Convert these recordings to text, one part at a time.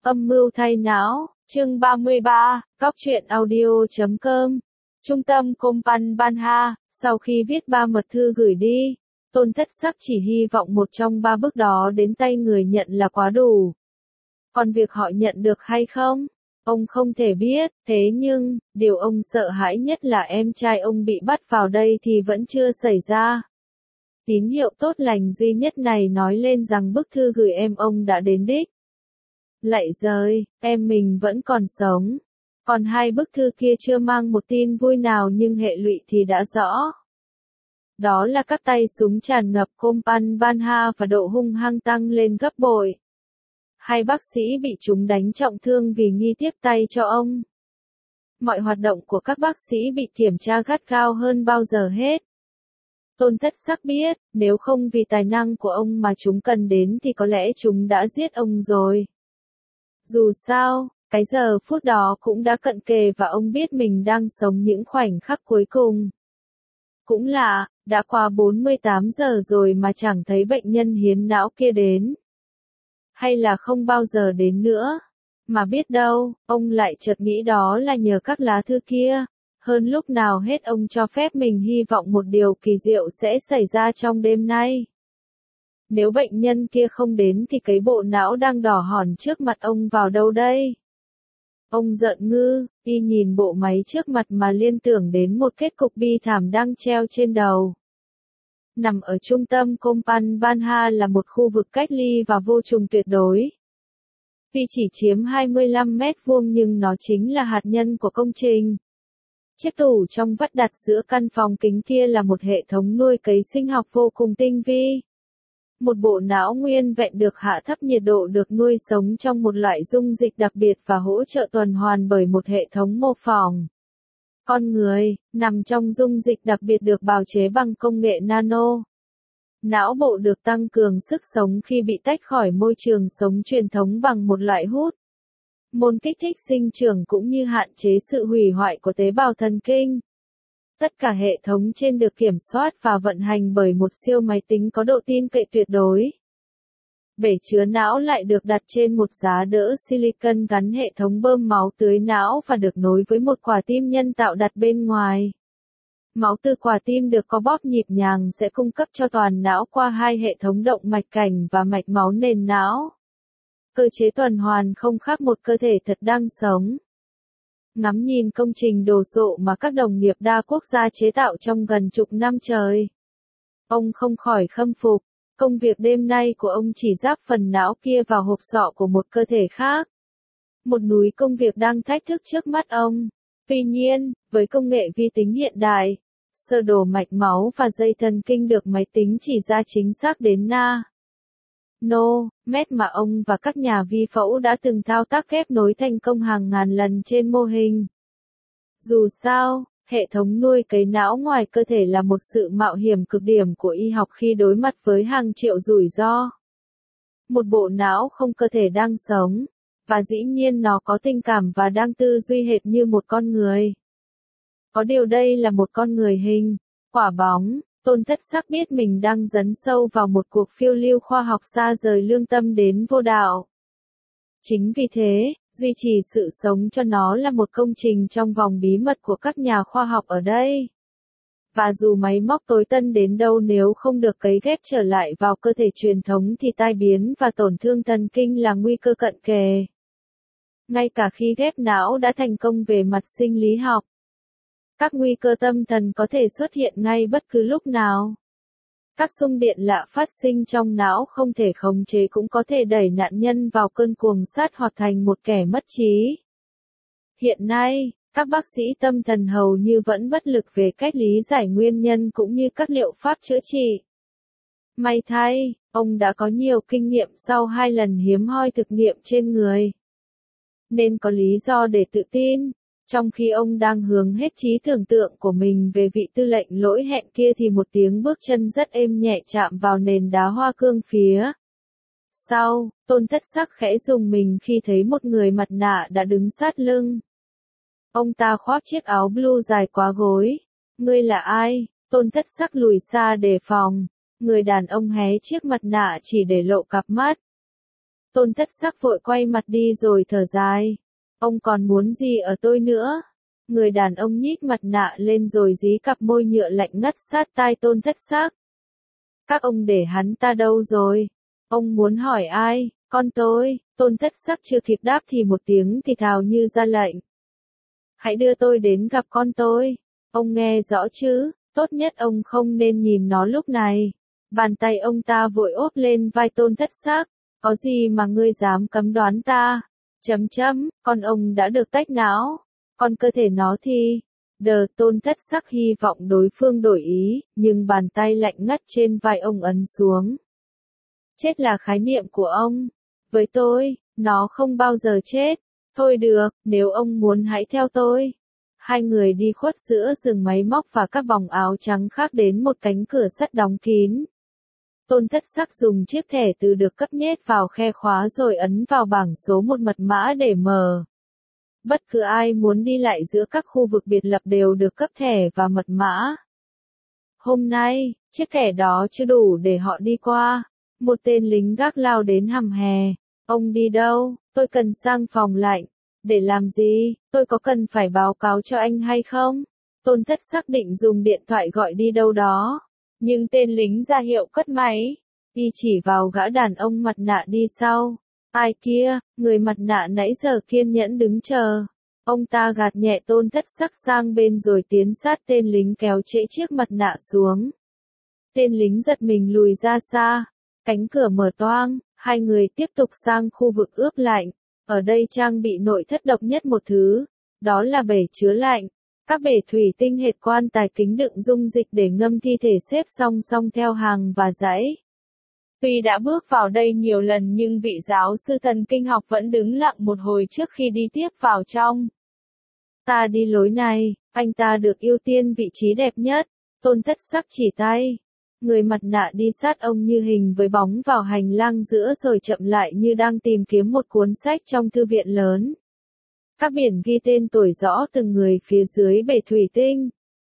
Âm mưu thay não, chương 33, Cóc truyện audio.com. Trung tâm Kompan Banha, sau khi viết 3 mật thư gửi đi, Tôn Thất Sắc chỉ hy vọng một trong 3 bước đó đến tay người nhận là quá đủ. Còn việc họ nhận được hay không, ông không thể biết, thế nhưng, điều ông sợ hãi nhất là em trai ông bị bắt vào đây thì vẫn chưa xảy ra. Tín hiệu tốt lành duy nhất này nói lên rằng bức thư gửi em ông đã đến đích. Lạy giời, em mình vẫn còn sống. Còn 2 bức thư kia chưa mang một tin vui nào nhưng hệ lụy thì đã rõ. Đó là các tay súng tràn ngập Kompan Banha và độ hung hăng tăng lên gấp bội. 2 bác sĩ bị chúng đánh trọng thương vì nghi tiếp tay cho ông. Mọi hoạt động của các bác sĩ bị kiểm tra gắt gao hơn bao giờ hết. Tôn Thất Sắc biết, nếu không vì tài năng của ông mà chúng cần đến thì có lẽ chúng đã giết ông rồi. Dù sao, cái giờ phút đó cũng đã cận kề và ông biết mình đang sống những khoảnh khắc cuối cùng. Cũng lạ, đã qua 48 giờ rồi mà chẳng thấy bệnh nhân hiến não kia đến. Hay là không bao giờ đến nữa. Mà biết đâu, ông lại chợt nghĩ đó là nhờ các lá thư kia. Hơn lúc nào hết ông cho phép mình hy vọng một điều kỳ diệu sẽ xảy ra trong đêm nay. Nếu bệnh nhân kia không đến thì cái bộ não đang đỏ hòn trước mặt ông vào đâu đây? Ông giận ngư, y nhìn bộ máy trước mặt mà liên tưởng đến một kết cục bi thảm đang treo trên đầu. Nằm ở trung tâm Kompan Banha là một khu vực cách ly và vô trùng tuyệt đối. Tuy chỉ chiếm 25 mét vuông nhưng nó chính là hạt nhân của công trình. Chiếc tủ trong vắt đặt giữa căn phòng kính kia là một hệ thống nuôi cấy sinh học vô cùng tinh vi. Một bộ não nguyên vẹn được hạ thấp nhiệt độ được nuôi sống trong một loại dung dịch đặc biệt và hỗ trợ tuần hoàn bởi một hệ thống mô phỏng. Con người, nằm trong dung dịch đặc biệt được bào chế bằng công nghệ nano. Não bộ được tăng cường sức sống khi bị tách khỏi môi trường sống truyền thống bằng một loại hút. Môn kích thích sinh trưởng cũng như hạn chế sự hủy hoại của tế bào thần kinh. Tất cả hệ thống trên được kiểm soát và vận hành bởi một siêu máy tính có độ tin cậy tuyệt đối. Bể chứa não lại được đặt trên một giá đỡ silicon gắn hệ thống bơm máu tưới não và được nối với một quả tim nhân tạo đặt bên ngoài. Máu từ quả tim được co bóp nhịp nhàng sẽ cung cấp cho toàn não qua 2 hệ thống động mạch cảnh và mạch máu nền não. Cơ chế tuần hoàn không khác một cơ thể thật đang sống. Ngắm nhìn công trình đồ sộ mà các đồng nghiệp đa quốc gia chế tạo trong gần chục năm trời. Ông không khỏi khâm phục, công việc đêm nay của ông chỉ ráp phần não kia vào hộp sọ của một cơ thể khác. Một núi công việc đang thách thức trước mắt ông. Tuy nhiên, với công nghệ vi tính hiện đại, sơ đồ mạch máu và dây thần kinh được máy tính chỉ ra chính xác đến mét mà ông và các nhà vi phẫu đã từng thao tác ghép nối thành công hàng ngàn lần trên mô hình. Dù sao, hệ thống nuôi cấy não ngoài cơ thể là một sự mạo hiểm cực điểm của y học khi đối mặt với hàng triệu rủi ro. Một bộ não không cơ thể đang sống, và dĩ nhiên nó có tình cảm và đang tư duy hệt như một con người. Có điều đây là một con người hình, quả bóng. Tôn Thất Sắc biết mình đang dấn sâu vào một cuộc phiêu lưu khoa học xa rời lương tâm đến vô đạo. Chính vì thế, duy trì sự sống cho nó là một công trình trong vòng bí mật của các nhà khoa học ở đây. Và dù máy móc tối tân đến đâu nếu không được cấy ghép trở lại vào cơ thể truyền thống thì tai biến và tổn thương thần kinh là nguy cơ cận kề. Ngay cả khi ghép não đã thành công về mặt sinh lý học, các nguy cơ tâm thần có thể xuất hiện ngay bất cứ lúc nào. Các xung điện lạ phát sinh trong não không thể khống chế cũng có thể đẩy nạn nhân vào cơn cuồng sát hoặc thành một kẻ mất trí. Hiện nay, các bác sĩ tâm thần hầu như vẫn bất lực về cách lý giải nguyên nhân cũng như các liệu pháp chữa trị. May thay, ông đã có nhiều kinh nghiệm sau 2 lần hiếm hoi thực nghiệm trên người. Nên có lý do để tự tin. Trong khi ông đang hướng hết trí tưởng tượng của mình về vị tư lệnh lỗi hẹn kia thì một tiếng bước chân rất êm nhẹ chạm vào nền đá hoa cương phía sau. Tôn Thất Sắc khẽ rùng mình khi thấy một người mặt nạ đã đứng sát lưng. Ông ta khoác chiếc áo blue dài quá gối. Ngươi là ai? Tôn Thất Sắc lùi xa đề phòng. Người đàn ông hé chiếc mặt nạ chỉ để lộ cặp mắt. Tôn Thất Sắc vội quay mặt đi rồi thở dài. Ông còn muốn gì ở tôi nữa? Người đàn ông nhích mặt nạ lên rồi dí cặp môi nhựa lạnh ngắt sát tai Tôn Thất Sắc. Các ông để hắn ta đâu rồi? Ông muốn hỏi ai? Con tôi. Tôn Thất Sắc chưa kịp đáp thì một tiếng thì thào như ra lệnh. Hãy đưa tôi đến gặp con tôi. Ông nghe rõ chứ? Tốt nhất ông không nên nhìn nó lúc này. Bàn tay ông ta vội ốp lên vai Tôn Thất Sắc. Có gì mà ngươi dám cấm đoán ta? Con ông đã được tách não. Còn cơ thể nó thì... Tôn Thất Sắc hy vọng đối phương đổi ý, nhưng bàn tay lạnh ngắt trên vai ông ấn xuống. Chết là khái niệm của ông. Với tôi, nó không bao giờ chết. Thôi được, nếu ông muốn hãy theo tôi. Hai người đi khuất giữa rừng máy móc và các vòng áo trắng khác đến một cánh cửa sắt đóng kín. Tôn Thất Sắc dùng chiếc thẻ từ được cấp nhét vào khe khóa rồi ấn vào bảng số một mật mã để mở. Bất cứ ai muốn đi lại giữa các khu vực biệt lập đều được cấp thẻ và mật mã. Hôm nay, chiếc thẻ đó chưa đủ để họ đi qua. Một tên lính gác lao đến hầm hè. Ông đi đâu? Tôi cần sang phòng lạnh. Để làm gì? Tôi có cần phải báo cáo cho anh hay không? Tôn Thất Sắc định dùng điện thoại gọi đi đâu đó. Nhưng tên lính ra hiệu cất máy. Y chỉ vào gã đàn ông mặt nạ đi sau. Ai kia? Người mặt nạ nãy giờ kiên nhẫn đứng chờ. Ông ta gạt nhẹ Tôn Thất Sắc sang bên rồi tiến sát tên lính kéo trễ chiếc mặt nạ xuống. Tên lính giật mình lùi ra xa. Cánh cửa mở toang, hai người tiếp tục sang khu vực ướp lạnh. Ở đây trang bị nội thất độc nhất một thứ. Đó là bể chứa lạnh. Các bể thủy tinh hệt quan tài kính đựng dung dịch để ngâm thi thể xếp song song theo hàng và dãy. Tuy đã bước vào đây nhiều lần nhưng vị giáo sư thần kinh học vẫn đứng lặng một hồi trước khi đi tiếp vào trong. Ta đi lối này, anh ta được ưu tiên vị trí đẹp nhất. Tôn Thất Sắc chỉ tay. Người mặt nạ đi sát ông như hình với bóng vào hành lang giữa rồi chậm lại như đang tìm kiếm một cuốn sách trong thư viện lớn. Các biển ghi tên tuổi rõ từng người phía dưới bể thủy tinh.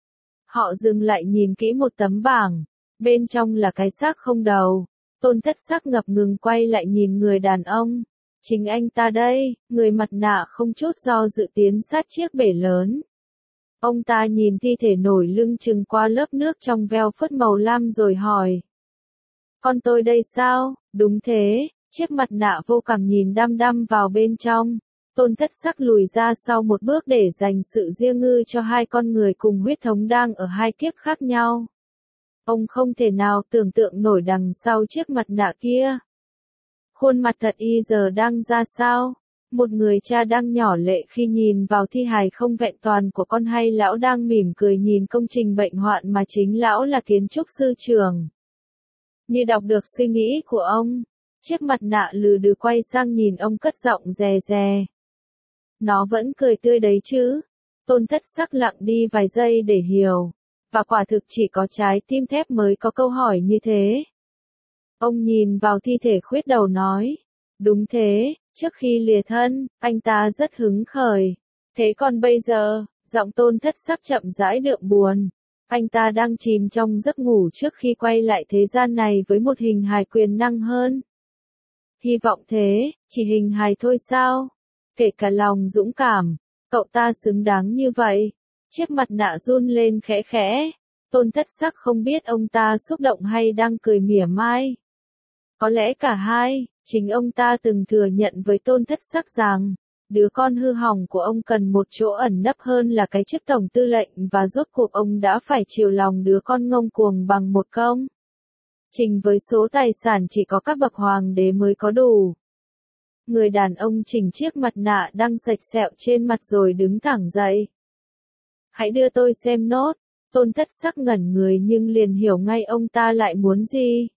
Họ dừng lại nhìn kỹ một tấm bảng. Bên trong là cái xác không đầu. Tôn Thất Sắc ngập ngừng quay lại nhìn người đàn ông. Chính anh ta đây. Người mặt nạ không chút do dự tiến sát chiếc bể lớn. Ông ta nhìn thi thể nổi lưng chừng qua lớp nước trong veo phớt màu lam rồi hỏi. Con tôi đây sao? Đúng thế. Chiếc mặt nạ vô cảm nhìn đăm đăm vào bên trong. Tôn Thất Sắc lùi ra sau một bước để dành sự riêng ngư cho hai con người cùng huyết thống đang ở hai kiếp khác nhau. Ông không thể nào tưởng tượng nổi đằng sau chiếc mặt nạ kia. Khuôn mặt thật y giờ đang ra sao? Một người cha đang nhỏ lệ khi nhìn vào thi hài không vẹn toàn của con hay lão đang mỉm cười nhìn công trình bệnh hoạn mà chính lão là kiến trúc sư trưởng. Như đọc được suy nghĩ của ông, chiếc mặt nạ lừ đừ quay sang nhìn ông cất giọng dè dè. Nó vẫn cười tươi đấy chứ? Tôn Thất Sắc lặng đi vài giây để hiểu. Và quả thực chỉ có trái tim thép mới có câu hỏi như thế. Ông nhìn vào thi thể khuyết đầu nói. Đúng thế, trước khi lìa thân, anh ta rất hứng khởi. Thế còn bây giờ, giọng Tôn Thất Sắc chậm rãi đượm buồn. Anh ta đang chìm trong giấc ngủ trước khi quay lại thế gian này với một hình hài quyền năng hơn. Hy vọng thế, chỉ hình hài thôi sao? Kể cả lòng dũng cảm, cậu ta xứng đáng như vậy. Chiếc mặt nạ run lên khẽ khẽ. Tôn Thất Sắc không biết ông ta xúc động hay đang cười mỉa mai. Có lẽ cả hai, chính ông ta từng thừa nhận với Tôn Thất Sắc rằng, đứa con hư hỏng của ông cần một chỗ ẩn nấp hơn là cái chức tổng tư lệnh và rốt cuộc ông đã phải chiều lòng đứa con ngông cuồng bằng một công trình với số tài sản chỉ có các bậc hoàng đế mới có đủ. Người đàn ông chỉnh chiếc mặt nạ đang sạch sẹo trên mặt rồi đứng thẳng dậy. Hãy đưa tôi xem nốt. Tôn Thất Sắc ngẩn người nhưng liền hiểu ngay ông ta lại muốn gì.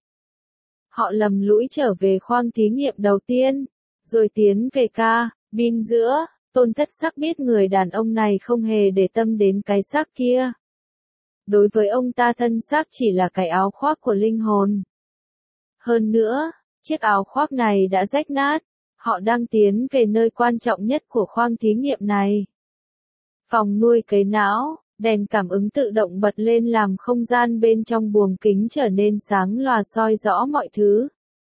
Họ lầm lũi trở về khoang thí nghiệm đầu tiên, rồi tiến về cabin giữa. Tôn Thất Sắc biết người đàn ông này không hề để tâm đến cái xác kia. Đối với ông ta thân xác chỉ là cái áo khoác của linh hồn. Hơn nữa, chiếc áo khoác này đã rách nát. Họ đang tiến về nơi quan trọng nhất của khoang thí nghiệm này. Phòng nuôi cấy não, đèn cảm ứng tự động bật lên làm không gian bên trong buồng kính trở nên sáng lòa soi rõ mọi thứ.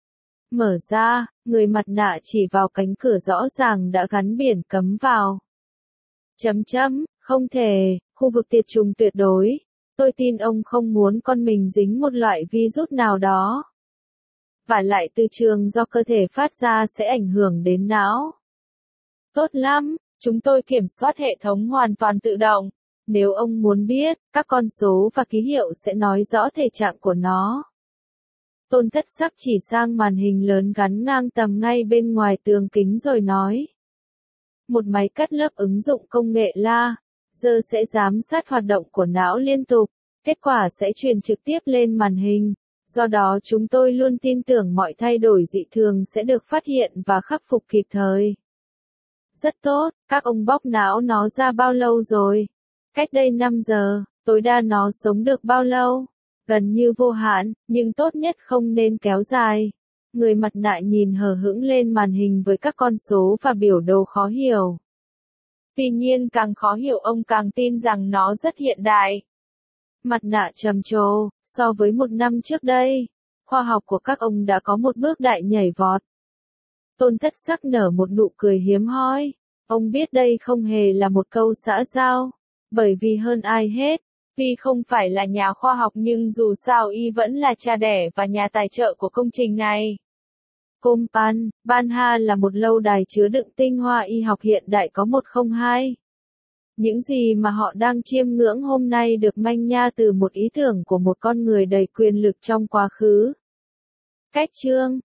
Mở ra, người mặt nạ chỉ vào cánh cửa rõ ràng đã gắn biển cấm vào. Không thể, khu vực tiệt trùng tuyệt đối. Tôi tin ông không muốn con mình dính một loại virus nào đó. Và lại từ trường do cơ thể phát ra sẽ ảnh hưởng đến não. Tốt lắm, chúng tôi kiểm soát hệ thống hoàn toàn tự động. Nếu ông muốn biết, các con số và ký hiệu sẽ nói rõ thể trạng của nó. Tôn Thất Sắc chỉ sang màn hình lớn gắn ngang tầm ngay bên ngoài tường kính rồi nói. Một máy cắt lớp ứng dụng công nghệ laser sẽ giám sát hoạt động của não liên tục. Kết quả sẽ truyền trực tiếp lên màn hình. Do đó chúng tôi luôn tin tưởng mọi thay đổi dị thường sẽ được phát hiện và khắc phục kịp thời. Rất tốt, các ông bóc não nó ra bao lâu rồi? Cách đây 5 giờ, tối đa nó sống được bao lâu? Gần như vô hạn, nhưng tốt nhất không nên kéo dài. Người mặt nạ nhìn hờ hững lên màn hình với các con số và biểu đồ khó hiểu. Tuy nhiên càng khó hiểu ông càng tin rằng nó rất hiện đại. Mặt nạ trầm trồ, so với 1 năm trước đây, khoa học của các ông đã có một bước đại nhảy vọt. Tôn Thất Sắc nở một nụ cười hiếm hoi. Ông biết đây không hề là một câu xã giao, bởi vì hơn ai hết, tuy không phải là nhà khoa học nhưng dù sao y vẫn là cha đẻ và nhà tài trợ của công trình này. Kompan, Banha là một lâu đài chứa đựng tinh hoa y học hiện đại có 102. Những gì mà họ đang chiêm ngưỡng hôm nay được manh nha từ một ý tưởng của một con người đầy quyền lực trong quá khứ. Cách chương